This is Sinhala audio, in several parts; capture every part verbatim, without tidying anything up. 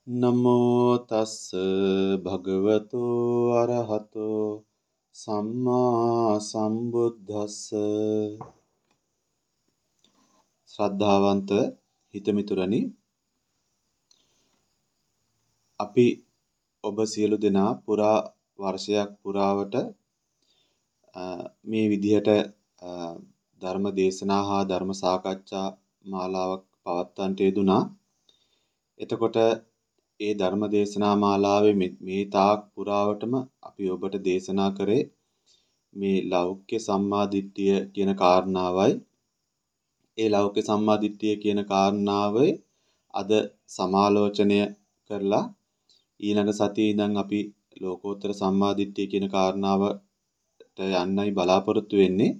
නමෝ තස්ස භගවතෝ අරහතෝ සම්මා සම්බුද්දස්ස ශ්‍රද්ධාවන්ත හිතමිතුරනි, අපි ඔබ සියලු දෙනා පුරා වර්ෂයක් පුරාවට මේ විදිහට ධර්ම දේශනා හා ධර්ම සාකච්ඡා මාලාවක් පවත්වන්නට යෙදුනා. එතකොට ඒ ධර්ම දේශනා මාලාවේ මේ තාක් පුරාවටම අපි ඔබට දේශනා කරේ මේ ලෞකික සම්මාදිට්ඨිය කියන කාරණාවයි. ඒ ලෞකික සම්මාදිට්ඨිය කියන කාරණාවේ අද සමාලෝචනය කරලා ඊළඟ සතියේ ඉඳන් අපි ලෝකෝත්තර සම්මාදිට්ඨිය කියන කාරණාවට යන්නයි බලාපොරොත්තු වෙන්නේ.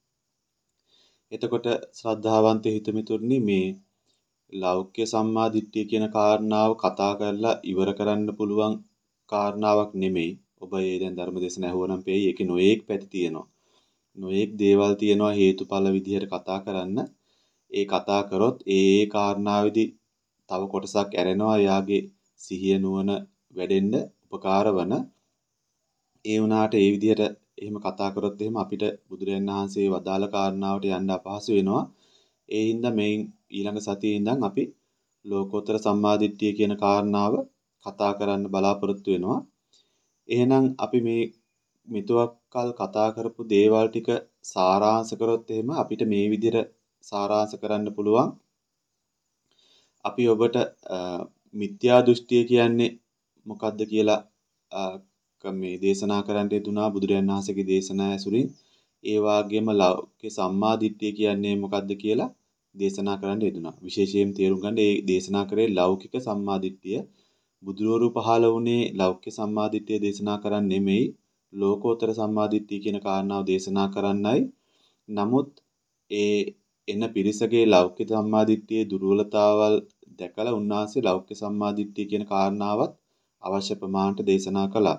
එතකොට ශ්‍රද්ධාවන්ත හිතමිතුරනි, මේ ලෞකික සම්මාදිට්ඨිය කියන කාරණාව කතා කරලා ඉවර කරන්න පුළුවන් කාරණාවක් නෙමෙයි. ඔබ ඒ දැන් ධර්ම දේශන ඇහුවනම් පෙයි ඒකේ නොඑක් පැති තියෙනවා. නොඑක් දේවල් තියෙනවා හේතුඵල විදිහට කතා කරන්න. ඒ කතා කරොත් ඒ ඒ කාරණාවේදී තව කොටසක් ඇරෙනවා එයාගේ සිහිය නුවණ වැඩෙන්න උපකාර වන. ඒ වුණාට ඒ විදිහට එහෙම කතා කරොත් එහෙම අපිට බුදුරජාණන් වහන්සේ වදාළ කාරණාවට යන්න අපහසු වෙනවා. ඒ හින්දා මේ ඊළඟ සතියේ ඉඳන් අපි ලෝකෝත්තර සම්මාදිට්ඨිය කියන කාරණාව කතා කරන්න බලාපොරොත්තු වෙනවා. එහෙනම් අපි මේ මෙතුවක්කල් කතා කරපු දේවල් ටික සාරාංශ කරොත් එහෙම අපිට මේ විදිහට සාරාංශ කරන්න පුළුවන්. අපි ඔබට මිත්‍යා දෘෂ්ටිය කියන්නේ මොකක්ද කියලා මේ දේශනා කරන්න යෙදුනා බුදුරජාණන් වහන්සේගේ දේශනා ඇසුරින්. ඒ වගේම ලෞකික සම්මාදිට්ඨිය කියන්නේ මොකක්ද කියලා දේශනා කරන්න යෙදුනා. විශේෂයෙන් තේරුම් ගන්න මේ දේශනා කරේ ලෞකික සම්මාදිට්ඨිය. බුදුරෝරු පහළ වුණේ ලෞකික සම්මාදිට්ඨිය දේශනා කරන්න නෙමෙයි, ලෝකෝත්තර සම්මාදිට්ඨිය කියන කාරණාව දේශනා කරන්නයි. නමුත් ඒ එන පිරිසගේ ලෞකික සම්මාදිට්ඨියේ දුර්වලතාවල් දැකලා උන්වහන්සේ ලෞකික සම්මාදිට්ඨිය කියන කාරණාවත් අවශ්‍ය ප්‍රමාණයට දේශනා කළා.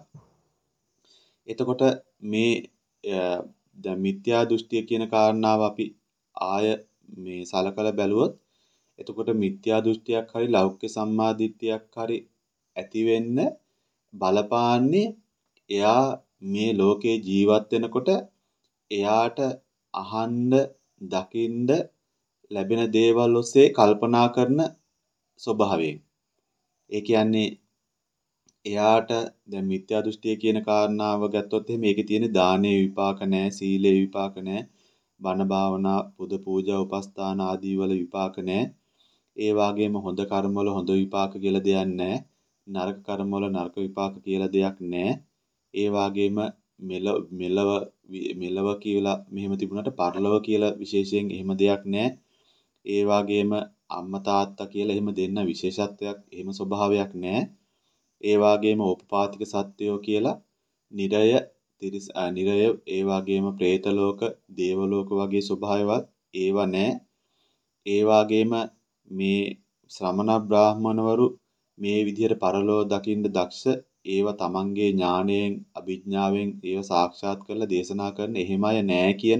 එතකොට මේ දැන් මිත්‍යා දෘෂ්ටිය කියන කාරණාව අපි ආය මේ සලකලා බැලුවොත්, එතකොට මිත්‍යා දෘෂ්ටියක් හරි ලෞකික සම්මාදිට්ඨියක් හරි ඇති වෙන්න බලපාන්නේ එයා මේ ලෝකේ ජීවත් වෙනකොට එයාට අහන්න දකින්න ලැබෙන දේවල් ඔස්සේ කල්පනා කරන ස්වභාවයෙන්. ඒ කියන්නේ එයාට දැන් මිත්‍යා දෘෂ්ටිය කියන කාරණාව ගත්තොත් එහෙනම් මේකේ තියෙන දානයේ විපාක නැහැ, සීලේ විපාක නැහැ, බණ භාවනා, පුද පූජා, උපස්ථාන ආදී වල විපාක නැහැ. ඒ වගේම හොඳ කර්ම වල හොඳ විපාක කියලා දෙයක් නැහැ. නරක කර්ම වල නරක විපාක කියලා දෙයක් නැහැ. ඒ වගේම මෙලව මෙලව මෙලව කියලා මෙහෙම තිබුණාට පරලව කියලා විශේෂයෙන් එහෙම දෙයක් නැහැ. ඒ වගේම අම්මා තාත්තා කියලා එහෙම දෙන්න විශේෂත්වයක් එහෙම ස්වභාවයක් නැහැ. ඒ වගේම ඕපපාතික සත්වයෝ කියලා නිරය තිරිස නිරය ඒ වගේම പ്രേත ලෝක, දේව ලෝක වගේ ස්වභාවයවත් ඒව නැහැ. ඒ වගේම මේ ශ්‍රමණ බ්‍රාහ්මණවරු මේ විදිහට පරලෝ දකින්න දක්ෂ, ඒව තමන්ගේ ඥාණයෙන් අභිඥාවෙන් ඒව සාක්ෂාත් කරලා දේශනා කරන එහෙම අය නෑ කියන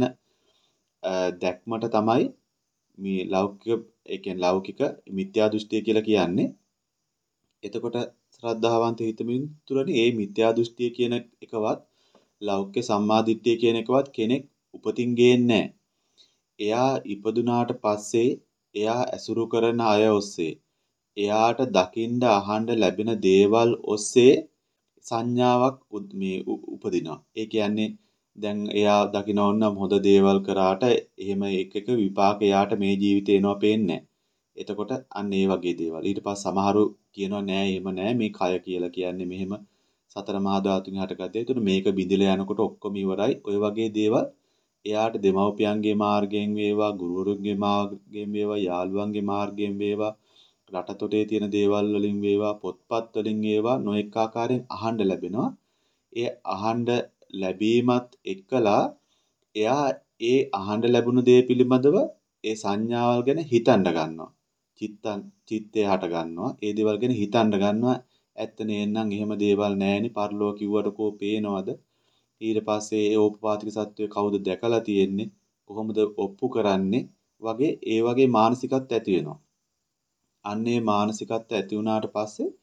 දැක්මට තමයි මේ ලෞකික ඒ කියන්නේ ලෞකික මිත්‍යා දෘෂ්ටිය කියලා කියන්නේ. එතකොට ශ්‍රද්ධාවන්ත හිතමිතුරනි, මේ මිත්‍යා දෘෂ්ටිය කියන එකවත් ලෞකික සම්මාදිට්ඨිය කියන එකවත් කෙනෙක් උපතින් ගේන්නේ නැහැ. එයා ඉපදුනාට පස්සේ එයා ඇසුරු කරන අය ඔස්සේ, එයාට දකින්න අහන්න ලැබෙන දේවල් ඔස්සේ සංඥාවක් මේ උපදිනවා. ඒ කියන්නේ දැන් එයා දකින්න ඕන හොඳ දේවල් කරාට එහෙම එක එක විපාක එයාට මේ ජීවිතේ එනවා පේන්නේ නැහැ. එතකොට අන්න ඒ වගේ දේවල්. ඊට පස්සේ සමහරු කියනවා නෑ එහෙම නෑ, මේ කය කියලා කියන්නේ මෙහෙම සතර මහා ධාතුන් හටගත්තේ. ඒතර මේක බිඳිලා යනකොට ඔක්කොම ඉවරයි. ඔය වගේ දේවල් එයාට දෙමව්පියන්ගේ මාර්ගයෙන් වේවා, ගුරුවරුන්ගේ මාර්ගයෙන් වේවා, යාළුවන්ගේ මාර්ගයෙන් වේවා, රටතොටේ තියෙන දේවල් වලින් වේවා, පොත්පත් වලින් වේවා නොඑක ආකාරයෙන් අහන්න ලැබෙනවා. ඒ අහන්න ලැබීමත් එක්කලා එයා ඒ අහන්න ලැබුණු දේ පිළිබඳව ඒ සංඥාවල් ගැන හිතන්න ගන්නවා. චිත්තං චිත්තේ හට ගන්නවා. ඒ දේවල් ගැන හිතන්න ගන්නවා. ඇත්ත නේනම් එහෙම දේවල් නැහෙනි. පරලෝ කිව්වට කෝ පේනවද? ඊට පස්සේ ඒ ඕපපාතික සත්වය කවුද දැකලා තියෙන්නේ? කොහොමද ඔප්පු කරන්නේ? වගේ ඒ වගේ මානසිකත්ව ඇති වෙනවා. අන්නේ මානසිකත්ව ඇති වුණාට පස්සේ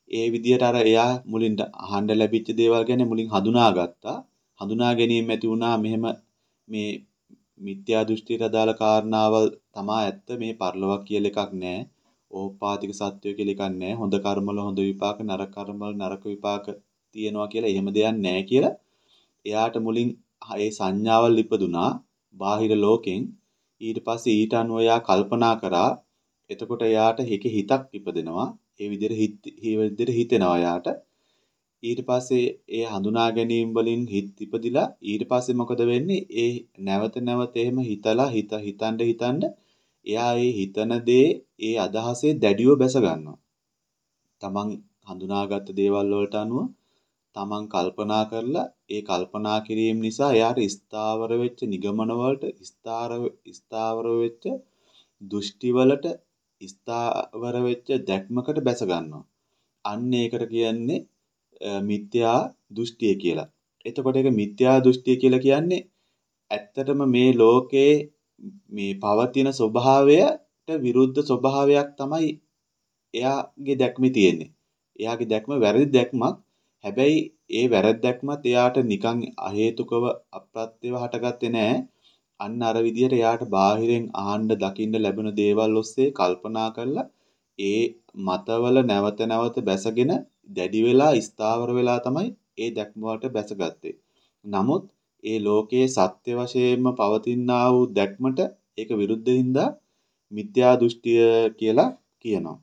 ඒ විදිහට අර එයා මුලින් අහන්න ලැබිච්ච දේවල් ගැන මුලින් හඳුනාගත්තා. හඳුනා ගැනීම ඇති වුණා මෙහෙම මේ මිත්‍යා දෘෂ්ටියට අදාළ කාරණාවල් තමා ඇත්ත මේ පරලොවක් කියලා එකක් නැහැ. ඕපාතික සත්‍යය කියලා එකක් නැහැ. හොඳ කර්මවල හොඳ විපාක නරක කර්මවල නරක විපාක තියෙනවා කියලා එහෙම දෙයක් නැහැ කියලා එයාට මුලින් ඒ සංඥාවල් ඉපදුනා බාහිර ලෝකෙන්. ඊට පස්සේ ඊට අනුව එයා කල්පනා කරා. එතකොට එයාට හික හිතක් ඉපදෙනවා. ඒ විදිහට හිත ඒ විදිහට හිතෙනවා එයාට. ඊට පස්සේ ඒ හඳුනා ගැනීම වලින් හිත ඉපදිලා ඊට පස්සේ මොකද වෙන්නේ? ඒ නැවත නැවත එහෙම හිතලා හිත හිතන්න හිතන්න එයා ඒ හිතන දේ ඒ අදහසේ දැඩිව බැස ගන්නවා. තමන් හඳුනාගත්ත දේවල් වලට අනුව තමන් කල්පනා කරලා ඒ කල්පනා කිරීම නිසා එයාට ස්ථාවර වෙච්ච නිගමන වලට ස්ථාර ස්ථාවර වෙච්ච දෘෂ්ටි වලට ස්ථාවර වෙච්ච දැක්මකට බැස ගන්නවා. අන්න ඒකට කියන්නේ මිත්‍යා දෘෂ්ටිය කියලා. එතකොට ඒක මිත්‍යා දෘෂ්ටිය කියලා කියන්නේ ඇත්තටම මේ ලෝකේ මේ පවතින ස්වභාවයට විරුද්ධ ස්වභාවයක් තමයි එයාගේ දැක්මේ තියෙන්නේ. එයාගේ දැක්ම වැරදි දැක්මක්. හැබැයි ඒ වැරදි දැක්මත් එයාට නිකන් අහේතුකව අප්‍රත්‍යව හටගත්තේ නෑ. අන්න අර විදිහට එයාට බාහිරෙන් ආහන්න දකින්න ලැබෙන දේවල් ඔස්සේ කල්පනා කරලා ඒ මතවල නැවත නැවත බැසගෙන දැඩි වෙලා ස්ථාවර වෙලා තමයි ඒ දැක්ම වලට බැසගත්තේ. නමුත් ඒ ලෝකයේ සත්‍ය වශයෙන්ම පවතිනා වූ දැක්මට ඒක විරුද්ධ හින්දා මිත්‍යා දෘෂ්ටිය කියලා කියනවා.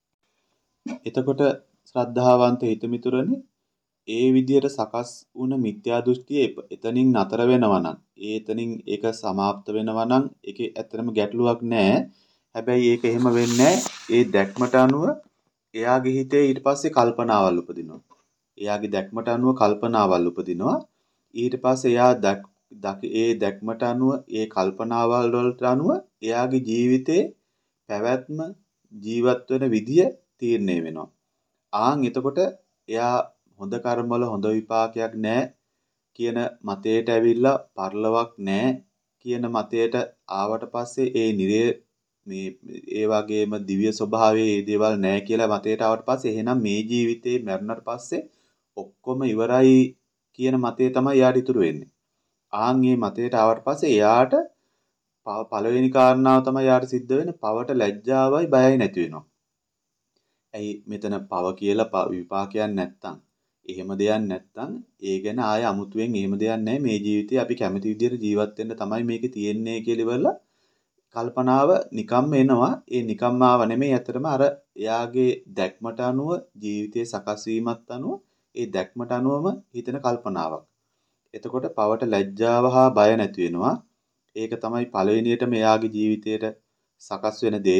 එතකොට ශ්‍රද්ධාවන්ත හිතමිතුරනි ඒ විදිහට සකස් වුණ මිත්‍යා දෘෂ්ටිය එතනින් නතර වෙනවා නම් ඒ එතනින් ඒක સમાપ્ત වෙනවා නම් ඒකේ ඇත්තටම ගැටලුවක් නැහැ. හැබැයි ඒක එහෙම වෙන්නේ ඒ දැක්මට අනුව එයාගේ හිතේ ඊට පස්සේ කල්පනාවල් උපදිනවා. එයාගේ දැක්මට අනුව කල්පනාවල් උපදිනවා. ඊට පස්සේ එයා ඒ දැක්මට අනුව ඒ කල්පනාවල් වලට අනුව එයාගේ ජීවිතේ පැවැත්ම ජීවත් වෙන විදිය තීරණය වෙනවා. ආන් එතකොට එයා හොඳ කර්මවල හොඳ විපාකයක් නැහැ කියන මතයට ඇවිල්ලා පරලොවක් නැහැ කියන මතයට ආවට පස්සේ ඒ නිරේ මේ ඒ වගේම දිව්‍ය ස්වභාවයේ මේ දේවල් නැහැ කියලා මතයට ආවට පස්සේ එහෙනම් මේ ජීවිතේ මරණයට පස්සේ ඔක්කොම ඉවරයි කියන මතය තමයි යාට ඉතුරු වෙන්නේ. ආන් මේ මතයට ආවට පස්සේ එයාට පළවෙනි කාරණාව තමයි යාට සිද්ධ වෙන්නේ පවට ලැජ්ජාවයි බයයි නැති වෙනවා. ඇයි මෙතන පව කියලා විපාකයක් නැත්තම් එහෙම දෙයක් නැත්තම් ඒ ගැන ආය අමුතුවෙන් එහෙම දෙයක් නැහැ මේ ජීවිතේ අපි කැමති විදිහට ජීවත් වෙන්න තමයි මේකේ තියෙන්නේ කියලා ඉවරලා කල්පනාව නිකම්ම එනවා. ඒ නිකම්ම ආව නෙමෙයි ඇත්තටම අර එයාගේ දැක්මට අනුව ජීවිතයේ සකස් වීමත් අනුව ඒ දැක්මට අනුවම හිතෙන කල්පනාවක්. එතකොට පවට ලැජ්ජාව හා බය නැති වෙනවා. ඒක තමයි පළවෙනියටම එයාගේ ජීවිතයට සකස් වෙන දේ.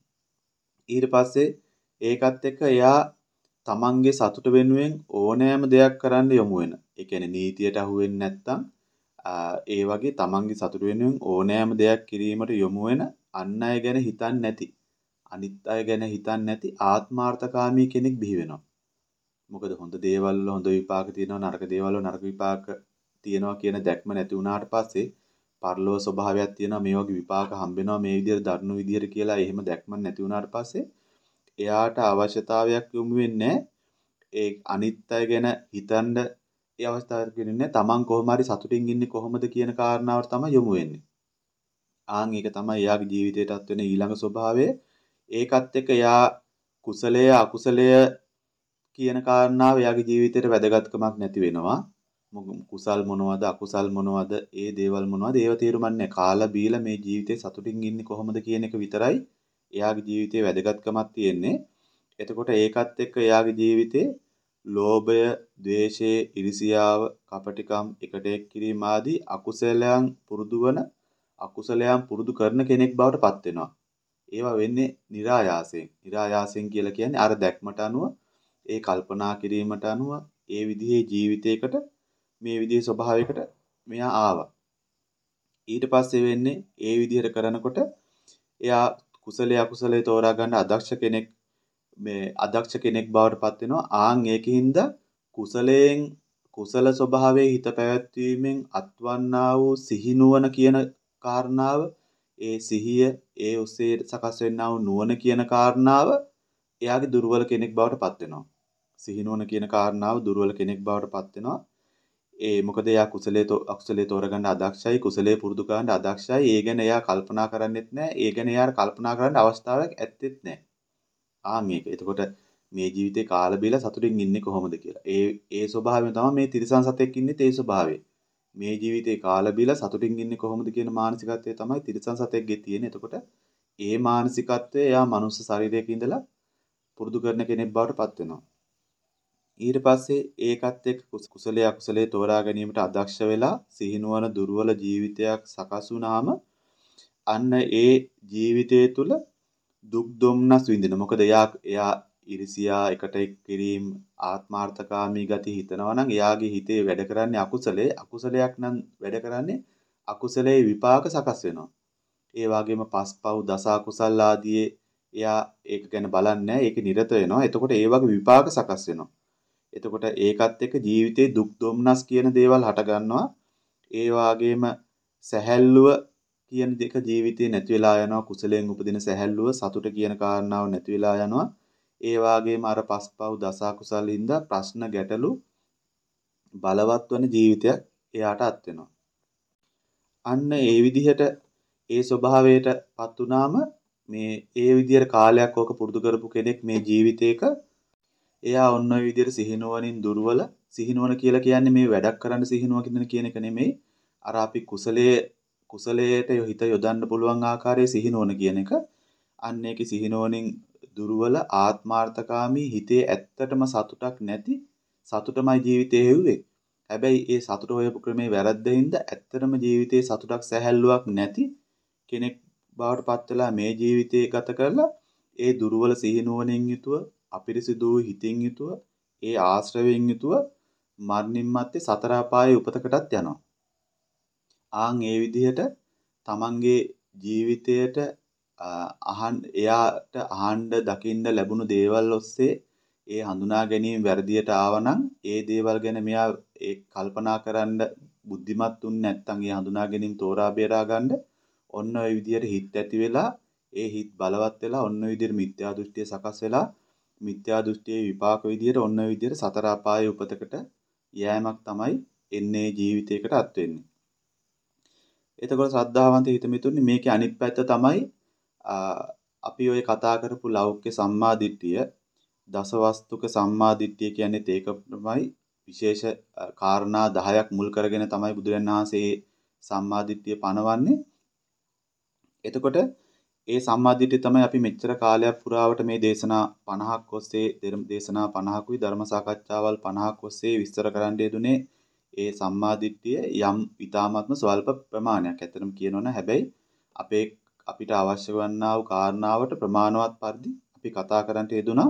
ඊට පස්සේ ඒකත් එක්ක එයා තමන්ගේ සතුට වෙනුවෙන් ඕනෑම දෙයක් කරන්න යොමු වෙන. ඒ කියන්නේ නීතියට අහු වෙන්නේ නැත්නම් ඒ වගේ තමන්ගේ සතුට වෙනුවෙන් ඕනෑම දෙයක් කිරීමට යොමු වෙන අන් අය ගැන හිතන්නේ නැති අනිත් අය ගැන හිතන්නේ නැති ආත්මාර්ථකාමී කෙනෙක් බිහි වෙනවා. මොකද හොඳ දේවල් වල හොඳ විපාක තියෙනවා නරක දේවල් වල නරක විපාක තියෙනවා කියන දැක්ම නැති වුණාට පස්සේ පරලෝක ස්වභාවයක් තියෙනවා මේ වගේ විපාක හම්බ වෙනවා මේ විදිහට දරුණු විදිහට කියලා එහෙම දැක්මක් නැති වුණාට පස්සේ එයාට අවශ්‍යතාවයක් යොමු වෙන්නේ ඒ අනිත් අය ගැන හිතන්න ඒ අවස්ථාවක් වෙන්නේ තමන් කොහොම හරි සතුටින් ඉන්නේ කොහොමද කියන කාරණාවට තමයි යොමු වෙන්නේ. ආන් ඒක තමයි එයාගේ ජීවිතයටත් වෙන ඊළඟ ස්වභාවය. ඒකත් එක්ක එයා කුසලය අකුසලය කියන කාරණාව එයාගේ ජීවිතේට වැදගත්කමක් නැති වෙනවා. කුසල් මොනවද අකුසල් මොනවද ඒ දේවල් මොනවද ඒව තේරුම්න්නේ කාලා බීලා මේ ජීවිතේ සතුටින් ඉන්නේ කොහොමද කියන එක විතරයි එයාගේ ජීවිතේ වැදගත්කමක් තියෙන්නේ. එතකොට ඒකත් එක්ක එයාගේ ජීවිතේ ලෝභය, ද්වේෂය, ඉරිසියාව, කපටිකම්, එකට එක් කිරීම ආදී අකුසලයන් පුරුදු වන අකුසලයන් පුරුදු කරන කෙනෙක් බවට පත් වෙනවා. ඒවා වෙන්නේ નિરાයාසයෙන්. નિરાයාසයෙන් කියලා කියන්නේ අර දැක්මට අනුව ඒ කල්පනා කිරීමට අනුව ඒ විදිහේ ජීවිතයකට මේ විදිහේ ස්වභාවයකට මෙයා ආවා. ඊට පස්සේ වෙන්නේ ඒ විදිහට කරනකොට එයා කුසලයේ අකුසලයේ තෝරා ගන්න අදක්ෂ කෙනෙක් මේ අදක්ෂ කෙනෙක් බවට පත් වෙනවා. ආන් ඒකින්ද කුසලයෙන් කුසල ස්වභාවයේ හිත පැවැත්වීමෙන් අත්වන්නා වූ සිහිනුවන කියන කාරණාව ඒ සිහිය ඒ ඔස්සේ සකස් වෙන්නා වූ නුවණ කියන කාරණාව එයාගේ දුර්වල කෙනෙක් බවට පත් වෙනවා. සිහිනුවන කියන කාරණාව දුර්වල කෙනෙක් බවට පත් වෙනවා. ඒ මොකද එයා කුසලයේ අකුසලයේ තෝරගන්න අදක්ෂයි, කුසලයේ පුරුදු කරන්න අදක්ෂයි. ඒ ගැන එයා කල්පනා කරන්නෙත් නැහැ. ඒ ගැන එයාට කල්පනා කරන්න අවස්ථාවක් ඇත්තෙත් නැහැ. ආන් මේක. එතකොට මේ ජීවිතේ කාල බීලා සතුටින් ඉන්නේ කොහොමද කියලා. ඒ ඒ ස්වභාවයෙන් තමයි මේ තිරිසන් සතෙක් ඉන්නේ ඒ ස්වභාවයෙන්. මේ ජීවිතේ කාල බීලා සතුටින් ඉන්නේ කොහොමද කියන මානසිකත්වය තමයි තිරිසන් සතෙක්ගේ තියෙන්නේ. එතකොට ඒ මානසිකත්වය එයා මනුස්ස ශරීරයක ඉඳලා පුරුදු කරන කෙනෙක් බවට පත් වෙනවා. ඊට පස්සේ ඒකත් එක්ක කුසලයේ අකුසලයේ තෝරා ගැනීමට අදක්ෂ වෙලා සිහිනුවන දුර්වල ජීවිතයක් සකස් වුණාම අන්න ඒ ජීවිතය තුළ දුක් දුම්නස් විඳින. මොකද එයා එයා ඉරිසියා එකට එක් කිරීම ආත්මාර්ථකාමී ගති හිතනවා නම් එයාගේ හිතේ වැඩ කරන්නේ අකුසලයේ අකුසලයක් නම් වැඩ කරන්නේ අකුසලයේ විපාක සකස් වෙනවා. ඒ වගේම පස්පව් දස අකුසල් ආදී එයා ඒක ගැන බලන්නේ නැහැ. ඒක නිරත වෙනවා. එතකොට ඒ වගේ විපාක සකස් වෙනවා. එතකොට ඒකත් එක්ක ජීවිතේ දුක් දුම්නස් කියන දේවල් හට ගන්නවා. ඒ වගේම සැහැල්ලුව කියන දෙක ජීවිතේ නැති වෙලා යනවා. කුසලයෙන් උපදින සැහැල්ලුව සතුට කියන කාරණාව නැති වෙලා යනවා. ඒ වගේම අර පස්පව් දස අකුසල් හින්දා ප්‍රශ්න ගැටලු බලවත් වෙන ජීවිතයක් එයාට අත් වෙනවා. අන්න ඒ විදිහට ඒ ස්වභාවයටපත් වුනාම මේ ඒ විදිහට කාලයක් ඕක පුරුදු කරපු කෙනෙක් මේ ජීවිතේක එයා ඔන්න ඔය විදිහට සිහිනුවණින් දුර්වල සිහිනුවණ කියලා කියන්නේ මේ වැඩක් කරන්න සිහිනුව කියන එක නෙමෙයි. අර අපි කුසලයේ කුසලයට හිත යොදන්න පුළුවන් ආකාරයේ සිහිනුවණ කියන එක. අන්න ඒකේ සිහිනුවණින් දුර්වල ආත්මාර්ථකාමී හිතේ ඇත්තටම සතුටක් නැති සතුටමයි ජීවිතේ හෙව්වේ. හැබැයි ඒ සතුට හොයපු ක්‍රමේ වැරද්දින්ද ඇත්තටම ජීවිතේ සතුටක් සැහැල්ලුවක් නැති කෙනෙක් බවට පත් වෙලා මේ ජීවිතේ ගත කරලා ඒ දුර්වල සිහිනුවණින් යුතුව අපිරිසිදු හිතින් යුතුව ඒ ආශ්‍රවයෙන් යුතුව මරණින් මත්තේ සතර අපායේ උපතකටත් යනවා. ආන් ඒ විදිහට තමන්ගේ ජීවිතයට අහන් එයාට අහන්න දකින්න ලැබුණු දේවල් ඔස්සේ ඒ හඳුනා ගැනීම වැරදියට ආවනම් ඒ දේවල් ගැන මෙයා ඒ කල්පනා කරන්න බුද්ධිමත් උන්නේ නැත්නම් ඒ හඳුනා ගැනීම තෝරා බේරා ගන්න ඔන්න ඔය විදිහට හිත ඇති වෙලා ඒ හිත බලවත් වෙලා ඔන්න ඔය විදිහට මිත්‍යා දෘෂ්ටිය සකස් වෙලා මිත්‍යා දෘෂ්ටියේ විපාක විදිහට ඔන්න ඔය විදිහට සතර අපායේ උපතකට යෑමක් තමයි එන්නේ ජීවිතයකට අත් වෙන්නේ. එතකොට ශ්‍රද්ධාවන්ත හිතමිතුනි මේකේ අනිත් පැත්ත තමයි අපි ඔය කතා කරපු ලෞකික සම්මා දිට්ඨිය දසවස්තුක සම්මා දිට්ඨිය කියන්නේ ඒක තමයි විශේෂ කාරණා දහයක් මුල් කරගෙන තමයි බුදුරජාණන් වහන්සේ සම්මා දිට්ඨිය පනවන්නේ. එතකොට ඒ සම්මා දිට්ඨිය තමයි අපි මෙච්චර කාලයක් පුරාවට මේ දේශනා පනහක් ඔස්සේ දේශනා පනහකුයි ධර්ම සාකච්ඡාවල් පනහක් ඔස්සේ විස්තර කරන්න යෙදුනේ ඒ සම්මා දිට්ඨිය යම් ඊ타ත්ම ස්වල්ප ප්‍රමාණයක්. ඇත්තටම කියනවනේ හැබැයි අපේ අපිට අවශ්‍ය වන්නා වූ කාරණාවට ප්‍රමාණවත් පරිදි අපි කතා කරන්න යෙදුනා.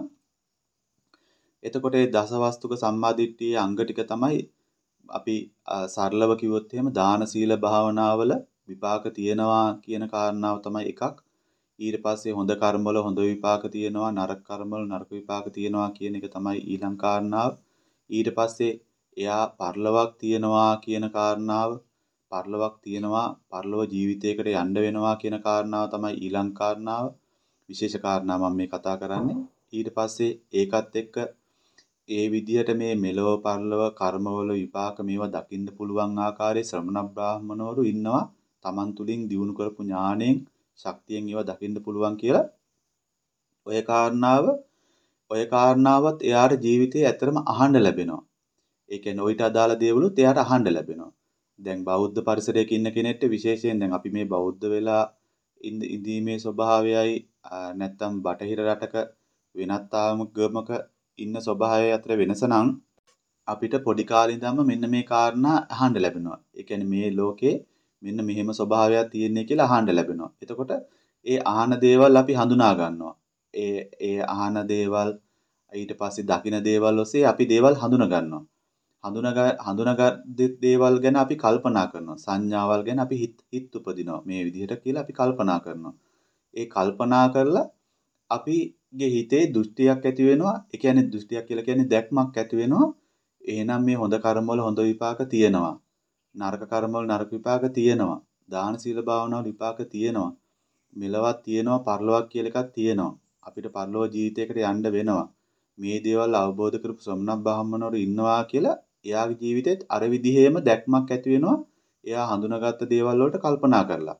එතකොට මේ දසවස්තුක සම්මා දිට්ඨියේ අංග ටික තමයි අපි සරලව කිව්වොත් එහෙම දාන සීල භාවනාවල විපාක තියෙනවා කියන කාරණාව තමයි එකක්. ඊට පස්සේ හොඳ කර්ම වල හොඳ විපාක තියෙනවා, නරක කර්ම වල නරක විපාක තියෙනවා කියන එක තමයි ඊළඟ කාරණාව. ඊට පස්සේ එයා පරලොවක් තියෙනවා කියන කාරණාව, පරලොවක් තියෙනවා, පරලොව ජීවිතයකට යන්න වෙනවා කියන කාරණාව තමයි ඊළඟ කාරණාව. විශේෂ කාරණා මම මේ කතා කරන්නේ. ඊට පස්සේ ඒකත් එක්ක ඒ විදිහට මේ මෙලොව පරලොව කර්මවල විපාක මේවා දකින්න පුළුවන් ආකාරයේ ශ්‍රමණ බ්‍රාහමණවරු ඉන්නවා. Taman තුලින් දියුණු කරපු ඥාණයෙන් ශක්තියෙන් ඒවා දකින්න පුළුවන් කියලා. ඔය කාරණාව ඔය කාරණාවත් එයාට ජීවිතේ ඇත්තටම අහන්න ලැබෙනවා. ඒ කියන්නේ ඔయిత අදාළ දේවලුත් එයාට අහන්න ලැබෙනවා. දැන් බෞද්ධ පරිසරයක ඉන්න කෙනෙක්ට විශේෂයෙන් දැන් අපි මේ බෞද්ධ වෙලා ඉඳීමේ ස්වභාවයයි නැත්තම් බටහිර රටක වෙනත් ආගමක ඉන්න ස්වභාවය අතර වෙනස නම් අපිට පොඩි කාලේ ඉඳන්ම මෙන්න මේ කාරණා අහන්න ලැබෙනවා. ඒ කියන්නේ මේ ලෝකේ මෙන්න මෙහෙම ස්වභාවයක් තියෙන්නේ කියලා අහන්න ලැබෙනවා. එතකොට ඒ අහන දේවල් අපි හඳුනා ගන්නවා. ඒ ඒ අහන දේවල් ඊට පස්සේ දකින දේවල් ඔස්සේ අපි දේවල් හඳුනා ගන්නවා. හඳුනා හඳුනා දේවල් ගැන අපි කල්පනා කරනවා. සංඥාවල් ගැන අපි හිත හිත උපදිනවා. මේ විදිහට කියලා අපි කල්පනා කරනවා. ඒ කල්පනා කරලා අපිගේ හිතේ දෘෂ්ටියක් ඇති වෙනවා. ඒ කියන්නේ දෘෂ්ටියක් කියලා කියන්නේ දැක්මක් ඇති වෙනවා. එහෙනම් මේ හොඳ කර්ම වල හොඳ විපාක තියෙනවා. නරක කර්ම වල නරක විපාක තියෙනවා. දාන සීල භාවනාවල විපාක තියෙනවා. මෙලවක් තියෙනවා, පරලොවක් කියලා එකක් තියෙනවා. අපිට පරලොව ජීවිතයකට යන්න වෙනවා. මේ දේවල් අවබෝධ කරපු ශ්‍රමණ බ්‍රාහ්මණවරු ඉන්නවා කියලා එයාගේ ජීවිතේත් අර විදිහේම දැක්මක් ඇති වෙනවා. එයා හඳුනාගත්ත දේවල් වලට කල්පනා කරලා.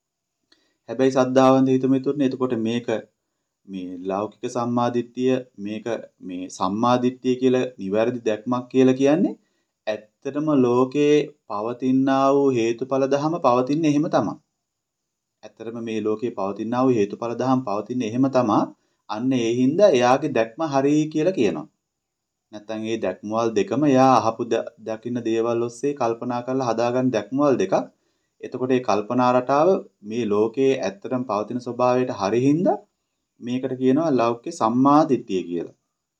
හැබැයි සද්ධාවන්ත හිතමිතුරනේ එතකොට මේක මේ ලෞකික සම්මාදිට්ඨිය මේක මේ සම්මාදිට්ඨිය කියලා නිවැරදි දැක්මක් කියලා කියන්නේ ඇත්තටම ලෝකේ පවතිනා වූ හේතුඵල ධම පවතින්නේ එහෙම තමයි. ඇත්තටම මේ ලෝකේ පවතිනා වූ හේතුඵල ධම පවතින්නේ එහෙම තමයි. අන්න ඒ හින්දා එයාගේ දැක්ම හරි කියලා කියනවා. නැත්තම් ඒ දැක්මවල දෙකම එයා අහපු දකින්න දේවල් ඔස්සේ කල්පනා කරලා හදාගන්න දැක්මවල දෙකක්. එතකොට මේ කල්පනා රටාව මේ ලෝකයේ ඇත්තටම පවතින ස්වභාවයට හරි හින්දා මේකට කියනවා ලෞකික සම්මා දිට්ඨිය කියලා.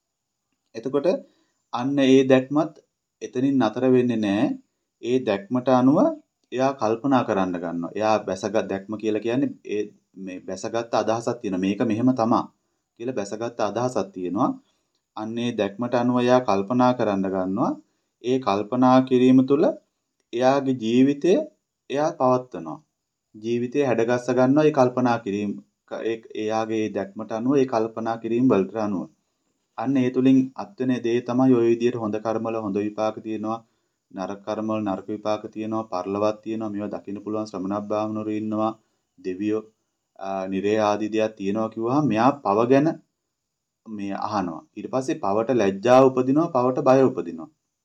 එතකොට අන්න ඒ දැක්මත් එතනින් නතර වෙන්නේ නැහැ. ඒ දැක්මට අනුව එයා කල්පනා කරන්න ගන්නවා. එයා බැසගත් දැක්ම කියලා කියන්නේ ඒ මේ බැසගත් අදහසක් තියෙනවා. මේක මෙහෙම තමයි කියලා බැසගත් අදහසක් තියෙනවා. අන්නේ දැක්මට අනුව එයා කල්පනා කරන්න ගන්නවා. ඒ කල්පනා කිරීම තුළ එයාගේ ජීවිතය එයා පවත්වනවා. ජීවිතය හැඩගස්ස ගන්නවා ඒ කල්පනා කිරීම එයාගේ දැක්මට අනුව ඒ කල්පනා කිරීම වලට අනුව. අන්න ඒ තුලින් අත්වෙන දේ තමයි ওই විදිහට හොඳ කර්මවල හොඳ විපාක තියෙනවා. නරක කර්මවල නරක විපාක තියෙනවා. පරලොවක් තියෙනවා. මේවා දකින්න පුළුවන් ශ්‍රමණ බ්‍රාහ්මණවරු ඉන්නවා. දෙවියෝ නිරේ ආදී දේවල් තියෙනවා කිව්වහම මෙයා පව ගැන මේ අහනවා. ඊට පස්සේ පවට ලැජ්ජාව උපදිනවා, පවට බය උපදිනවා.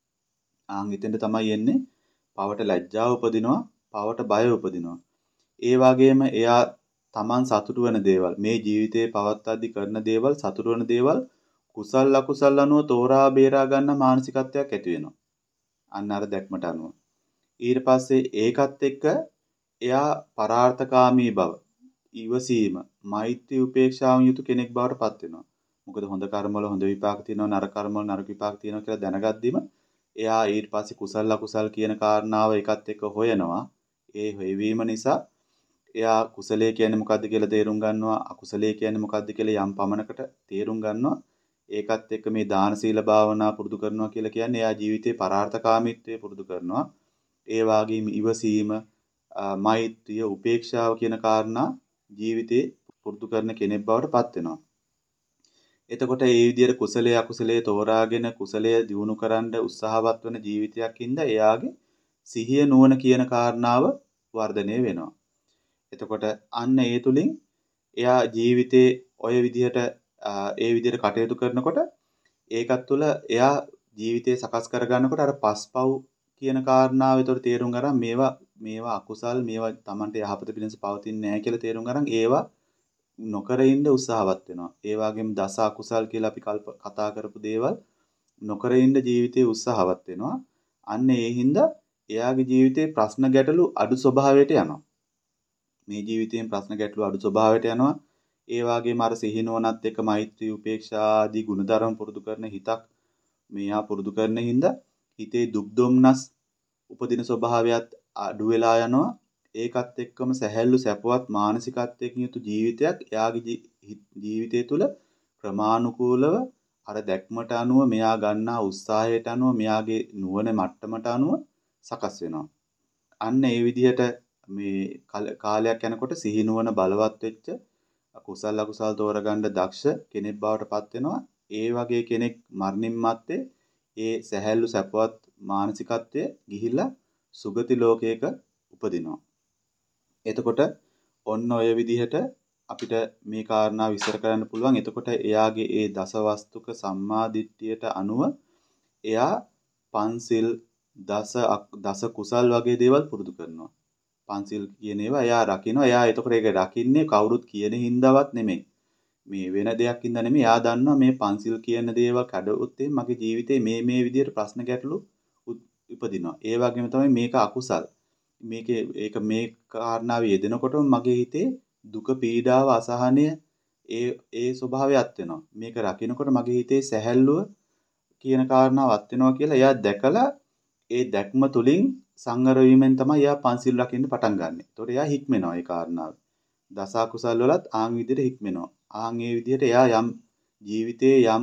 ආන් හිතෙන්ද තමයි එන්නේ. පවට ලැජ්ජාව උපදිනවා, පවට බය උපදිනවා. ඒ වගේම එයා Taman සතුටු වෙන දේවල්, මේ ජීවිතේ පවත්වාදී කරන දේවල්, සතුටු වෙන දේවල් කුසල් අකුසල් අනුව තෝරා බේරා ගන්න මානසිකත්වයක් ඇති වෙනවා. අන්න අර දැක්මට අනුව. ඊට පස්සේ ඒකත් එක්ක එයා පරාර්ථකාමී බව, ඊවසීම, මෛත්‍රී උපේක්ෂාවෙන් යුතු කෙනෙක් බවට පත් වෙනවා. මොකද හොඳ කර්මවල හොඳ විපාක තියෙනවා, නරක කර්මවල නරක විපාක තියෙනවා කියලා දැනගද්දිම එයා ඊට පස්සේ කුසල අකුසල් කියන කාරණාව එකත් එක්ක හොයනවා. ඒ හොයවීම නිසා එයා කුසලයේ කියන්නේ මොකද්ද කියලා තේරුම් ගන්නවා, අකුසලයේ කියන්නේ මොකද්ද කියලා යම් පමණකට තේරුම් ගන්නවා. ඒකත් එක්ක මේ දාන සීල භාවනා පුරුදු කරනවා කියලා කියන්නේ එයා ජීවිතේ පරාර්ථකාමීත්වය පුරුදු කරනවා. ඒ වගේම ඉවසීම, මෛත්‍රිය, උපේක්ෂාව කියන කාරණා ජීවිතේ පුරුදු කරන කෙනෙක් බවට පත් වෙනවා. එතකොට මේ විදිහට කුසලයේ අකුසලයේ තෝරාගෙන කුසලයේ දියුණු කරන්න උත්සාහවත් වෙන ජීවිතයක් ඉඳ එයාගේ සිහිය නුවණ කියන කාරණාව වර්ධනය වෙනවා. එතකොට අන්න ඒ තුලින් එයා ජීවිතේ ඔය විදිහට ඒ විදිහට කටයුතු කරනකොට ඒකත් තුළ එයා ජීවිතේ සකස් කරගන්නකොට අර පස්පව් කියන කාරණාව ඒතර තේරුම් ගන්න මේවා මේවා අකුසල් මේවා Tamante යහපත පිණිස පවතින්නේ නැහැ කියලා තේරුම් ගන්න ඒවා නොකර ඉන්න උත්සාහවත් වෙනවා. ඒ වගේම දස අකුසල් කියලා අපි කතා කරපු දේවල් නොකර ඉන්න ජීවිතේ උත්සාහවත් වෙනවා. අන්න ඒ හින්දා එයාගේ ජීවිතේ ප්‍රශ්න ගැටලු අඩු ස්වභාවයට යනවා. මේ ජීවිතයෙන් ප්‍රශ්න ගැටලු අඩු ස්වභාවයට යනවා. ඒ වගේම අර සිහිනුවණත් එක්ක මෛත්‍රී උපේක්ෂා ආදී ගුණධර්ම පුරුදු කරන හිතක් මෙයා පුරුදු කරන හින්දා හිතේ දුක් දුම්නස් උපදින ස්වභාවයත් අඩු වෙලා යනවා. ඒකත් එක්කම සැහැල්ලු සැපවත් මානසිකත්වයකින් යුතු ජීවිතයක් එයාගේ ජීවිතය තුළ ප්‍රමාණිකූලව අර දැක්මට අනුව මෙයා ගන්නා උත්සාහයට අනුව මෙයාගේ නුවණ මට්ටමට අනුව සකස් වෙනවා. අන්න ඒ විදිහට මේ කාලයක් යනකොට සිහි නුවණ බලවත් වෙච්ච කුසල අකුසල තෝරගන්න දක්ෂ කෙනෙක් බවට පත් වෙනවා. ඒ වගේ කෙනෙක් මරණින් මත්තේ ඒ සැහැල්ලු සැපවත් මානසිකත්වය ගිහිල්ලා සුගති ලෝකයක උපදිනවා. එතකොට ඔන්න ඔය විදිහට අපිට මේ කාරණා විස්තර කරන්න පුළුවන්. එතකොට එයාගේ ඒ දසවස්තුක සම්මාදිට්ඨියට අනුව එයා පන්සිල් දස දස කුසල් වගේ දේවල් පුරුදු කරනවා. පන්සිල් කියන ඒවා එයා රකින්නවා. එයා එතකොට ඒක රකින්නේ කවුරුත් කියන හින්දාවත් නෙමෙයි. මේ වෙන දෙයක් හින්දා නෙමෙයි. එයා දන්නවා මේ පන්සිල් කියන දේවල් කඩවුත් මගේ ජීවිතේ මේ මේ විදිහට ප්‍රශ්න ගැටලු උපදිනවා. ඒ වගේම තමයි මේක අකුසල්. මේකේ ඒක මේ කාරණාව යෙදෙනකොටම මගේ හිතේ දුක පීඩාව අසහනය ඒ ඒ ස්වභාවයත් වෙනවා. මේක රකින්නකොට මගේ හිතේ සැහැල්ලුව කියන කාරණාවක් වෙනවා කියලා එයා දැකලා ඒ දැක්ම තුලින් සංවර වීමෙන් තමයි එයා පන්සිල් රකින්න පටන් ගන්නෙ. ඒතකොට එයා හික්මෙනවා ඒ කාරණාව. දස අකුසල් වලත් ආන් විදිහට හික්මෙනවා. ආන් ඒ විදිහට එයා යම් ජීවිතේ යම්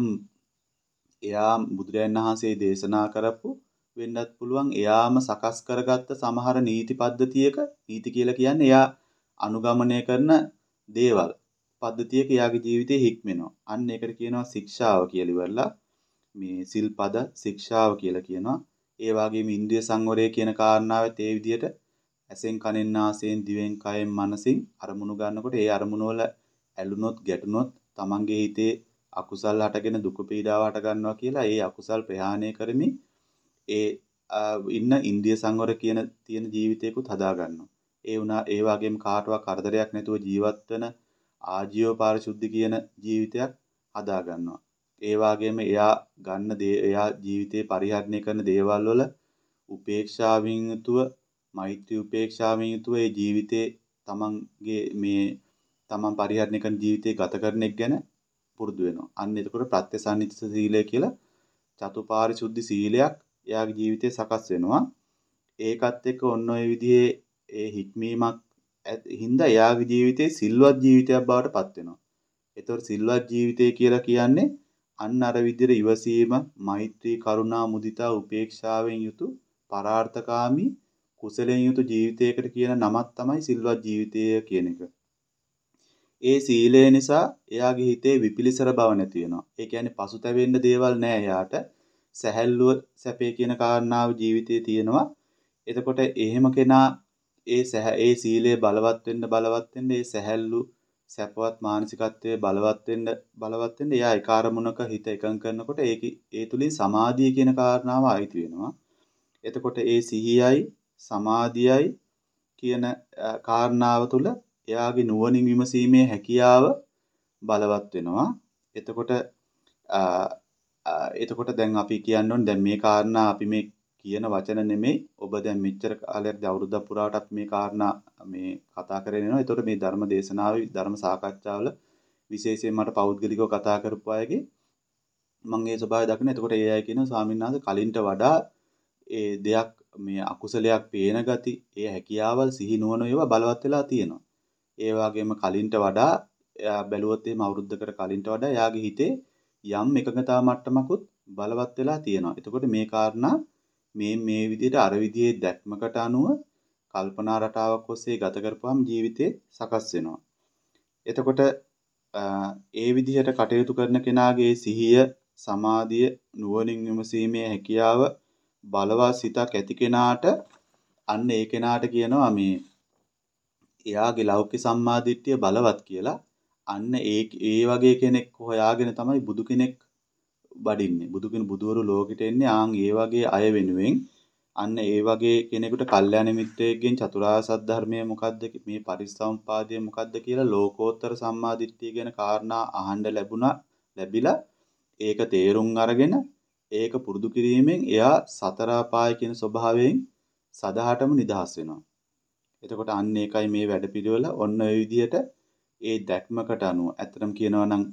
එයා බුදුරජාණන් වහන්සේ දේශනා කරපු වෙන්නත් පුළුවන් එයාම සකස් කරගත්ත සමහර නීති පද්ධතියක නීති කියලා කියන්නේ එයා අනුගමනය කරන දේවල් පද්ධතියක එයාගේ ජීවිතේ හික්මෙනවා. අන්න ඒකට කියනවා ශික්ෂාව කියලා ඉවරලා මේ සිල්පද ශික්ෂාව කියලා කියනවා. ඒ වගේම ඉන්ද්‍රිය සංවරය කියන කාරණාවත් ඒ විදිහට ඇසෙන් කනෙන් නාසයෙන් දිවෙන් කයෙන් මනසින් අරමුණු ගන්නකොට ඒ අරමුණු වල ඇලුනොත් ගැටුනොත් තමන්ගේ හිතේ අකුසල් හටගෙන දුක පීඩාව හට ගන්නවා කියලා ඒ අකුසල් ප්‍රහාණය කරමින් ඒ ඉන්න ඉන්ද්‍රිය සංවර කියන තියෙන ජීවිතයකුත් හදා ගන්නවා. ඒ වුණා ඒ වගේම කාටවත් කරදරයක් නැතුව ජීවත් වෙන ආජීව පාරිශුද්ධ කියන ජීවිතයක් හදා ගන්නවා. ඒ වගේම එයා ගන්න දේ එයා ජීවිතේ පරිහරණය කරන දේවල් වල උපේක්ෂාවෙන් යුතුව මෛත්‍රී උපේක්ෂාවෙන් යුතුව ඒ ජීවිතේ තමන්ගේ මේ තමන් පරිහරණය කරන ජීවිතේ ගත කරන එක ගැන පුරුදු වෙනවා. අන්න එතකොට ප්‍රත්‍යසන්නිත සීලය කියලා චතුපාරිශුද්ධ සීලයක් එයාගේ ජීවිතේ සකස් වෙනවා. ඒකත් එක්ක ඔන්න ඔය විදිහේ ඒ හික්මීමක් හින්දා එයාගේ ජීවිතේ සිල්වත් ජීවිතයක් බවට පත් වෙනවා. ඒතකොට සිල්වත් ජීවිතය කියලා කියන්නේ අන්න අර විදිහට ඉවසීම, මෛත්‍රී, කරුණා, මුදිතා, උපේක්ෂාවෙන් යුතු පරාර්ථකාමී කුසලයෙන් යුතු ජීවිතයකට කියන නමක් තමයි සිල්වත් ජීවිතය කියන එක. ඒ සීලය නිසා එයාගේ හිතේ විපිලිසර බව නැති වෙනවා. ඒ කියන්නේ පසුතැවෙන්න දේවල් නැහැ එයාට. සැහැල්ලුව සැපේ කියන කාරණාව ජීවිතේ තියෙනවා. එතකොට එහෙම කෙනා ඒ සැහ ඒ සීලය බලවත් වෙන්න බලවත් වෙන්න ඒ සැහැල්ලු සැපවත් මානසිකත්වයේ බලවත් වෙන්න බලවත් වෙන්න එයා ඒ කාර්මුණක හිත එකඟ කරනකොට ඒක ඒ තුලින් සමාධිය කියන කාරණාව ආයිති වෙනවා. එතකොට ඒ සිහියයි සමාධියයි කියන කාරණාව තුළ එයාගේ නුවණින් විමසීමේ හැකියාව බලවත් වෙනවා. එතකොට එතකොට දැන් අපි කියන්න දැන් මේ කාරණා අපි මේ කියන වචන නෙමෙයි ඔබ දැන් මෙච්චර කාලයක් අවුරුද්දක් පුරාට අපි මේ කාරණා මේ කතා කරගෙන යනවා. එතකොට මේ ධර්ම දේශනාවේ ධර්ම සාකච්ඡාවල විශේෂයෙන් මට පෞද්ගලිකව කතා කරපු අයගේ මම ඒ ස්වභාවය දකින. එතකොට ඒ අය කියනවා ස්වාමීන් වහන්සේ කලින්ට වඩා ඒ දෙයක් මේ අකුසලයක් පේන ගති, ඒ හැකියාවල් සිහි නුවණ ඒවා බලවත් වෙලා තියෙනවා. ඒ වගේම කලින්ට වඩා එයා බැලුවොත් එහෙම අවුරුද්දකට කලින්ට වඩා එයාගේ හිතේ යම් එකඟතා මට්ටමකුත් බලවත් වෙලා තියෙනවා. එතකොට මේ කාරණා මේ මේ විදිහට අර විදිහේ දැක්මකට අනුව කල්පනා රටාවක් ඔස්සේ ගත කරපුවාම ජීවිතේ සකස් වෙනවා. එතකොට ඒ විදිහට කටයුතු කරන කෙනාගේ සිහිය, සමාධිය, නුවණින් විමසීමේ හැකියාව බලවත් සිතක් ඇති කෙනාට අන්න ඒ කෙනාට කියනවා මේ එයාගේ ලෞකික සම්මාදිට්ඨිය බලවත් කියලා. අන්න ඒ ඒ වගේ කෙනෙක් හොයාගෙන තමයි බුදු කෙනෙක් වඩින්නේ. බුදු කෙනෙක් බුදවරු ලෝකෙට එන්නේ ආන් ඒ වගේ අය වෙනුවෙන්. අන්න ඒ වගේ කෙනෙකුට කල්යාණ මිත්‍රයෙක්ගෙන් චතුරාර්ය සත්‍ය ධර්මය මොකද්ද, මේ පරිසම්පාදය මොකද්ද කියලා ලෝකෝත්තර සම්මාදිට්ඨිය ගැන කාරණා අහන්න ලැබුණා ලැබිලා ඒක තේරුම් අරගෙන ඒක පුරුදු කිරීමෙන් එයා සතර අපාය කියන ස්වභාවයෙන් සදාටම නිදහස් වෙනවා. එතකොට අන්න ඒකයි මේ වැඩපිළිවෙල. ඔන්න ඔය විදිහට ඒ දැක්මකට අනුව ඇත්තටම කියනවා නම්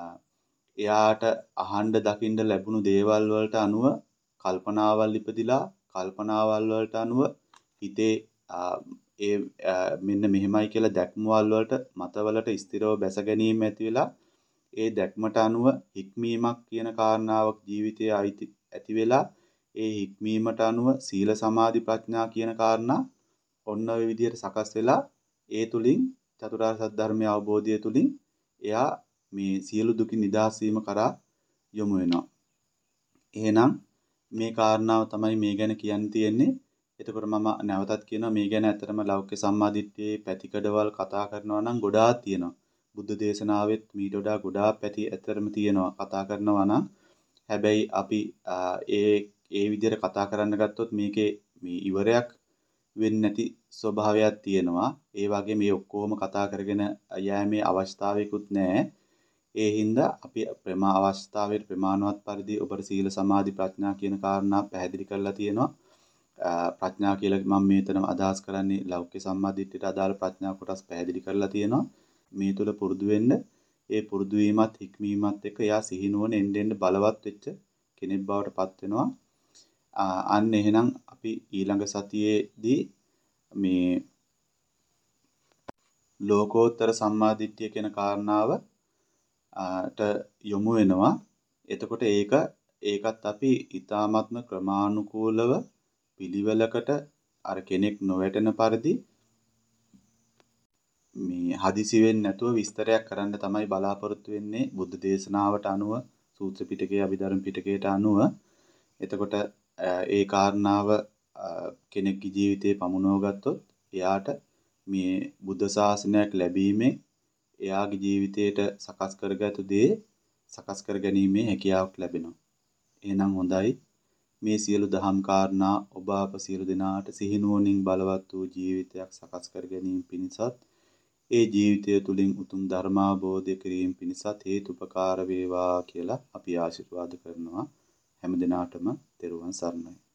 එයාට අහන්න දකින්න ලැබුණු දේවල් වලට අනුව කල්පනාවල් ඉපදිලා කල්පනාවල් වලට අනුව හිතේ ඒ මෙන්න මෙහෙමයි කියලා දැක්මවල වලට මතවලට ස්ථිරව බැස ගැනීම ඇති වෙලා ඒ දැක්මට අනුව හික්මීමක් කියන කාරණාවක් ජීවිතයේ ඇති වෙලා ඒ හික්මීමට අනුව සීල සමාධි ප්‍රඥා කියන කාරණා ඔන්න ඔය විදිහට සකස් වෙලා ඒ තුලින් චතුරාර්ය සත්‍ය ධර්මයේ අවබෝධය තුලින් එයා මේ සියලු දුකින් නිදහස් වීම කරා යොමු වෙනවා. එහෙනම් මේ කාරණාව තමයි මේ ගැන කියන්න තියෙන්නේ. එතකොට මම නැවතත් කියනවා මේ ගැන ඇත්තටම ලෞකික සම්මාදිට්ඨියේ පැතිකඩවල් කතා කරනවා නම් ගොඩාක් තියෙනවා. බුද්ධ දේශනාවෙත් මීට වඩා ගොඩාක් පැති ඇත්තටම තියෙනවා කතා කරනවා නම්. හැබැයි අපි ඒ ඒ විදිහට කතා කරන්න ගත්තොත් මේකේ මේ ඉවරයක් වෙන්නේ නැති ස්වභාවයක් තියෙනවා. ඒ වගේ මේ ඔක්කොම කතා කරගෙන යෑමේ අවස්ථාවයකුත් නැහැ. ඒ හින්දා අපි ප්‍රමා අවස්ථාවේ ප්‍රමාණවත් පරිදි ඔබට සීල සමාධි ප්‍රඥා කියන කාරණා පැහැදිලි කරලා තියෙනවා. ප්‍රඥා කියලා මම මෙතන අදහස් කරන්නේ ලෞකික සම්මාදිට්ඨියට අදාළ ප්‍රඥා කොටස් පැහැදිලි කරලා තියෙනවා. මේ තුල පුරුදු වෙන්න ඒ පුරුදු වීමත් හික්මීමත් එක්ක එයා සිහිනුවන එන්න එන්න බලවත් වෙච්ච කෙනෙක් බවට පත් වෙනවා. අන්න එහෙනම් අපි ඊළඟ සතියේදී මේ ලෝකෝත්තර සම්මාදිට්ඨිය කියන කාරණාව ට යොමු වෙනවා. එතකොට ඒක ඒකත් අපි ඊ타ත්ම ක්‍රමානුකූලව පිළිවෙලකට අර කෙනෙක් නොවැටෙන පරිදි මේ හදිසි වෙන්නේ නැතුව විස්තරයක් කරන්න තමයි බලාපොරොත්තු වෙන්නේ බුද්ධ දේශනාවට අනුව සූත්‍ර පිටකයේ අභිධර්ම පිටකයට අනුව. එතකොට ඒ කාරණාව කෙනෙක්ගේ ජීවිතේ පමුණව ගත්තොත් එයාට මේ බුද්ධ ශාසනයක් ලැබීමෙන් එයාගේ ජීවිතයට සකස් කරගත්තු දේ සකස් කර ගැනීමේ හැකියාවක් ලැබෙනවා. එහෙනම් හොඳයි මේ සියලු දහම් කාරණා ඔබ අප සියලු දෙනාට සිහිනුවණින් බලවත් වූ ජීවිතයක් සකස් කර ගැනීම පිණිසත් ඒ ජීවිතය තුළින් උතුම් ධර්මාබෝධය කිරීම පිණිසත් හේතුපකාර වේවා කියලා අපි ආශිර්වාද කරනවා. හැම දිනාටම තෙරුවන් සරණයි.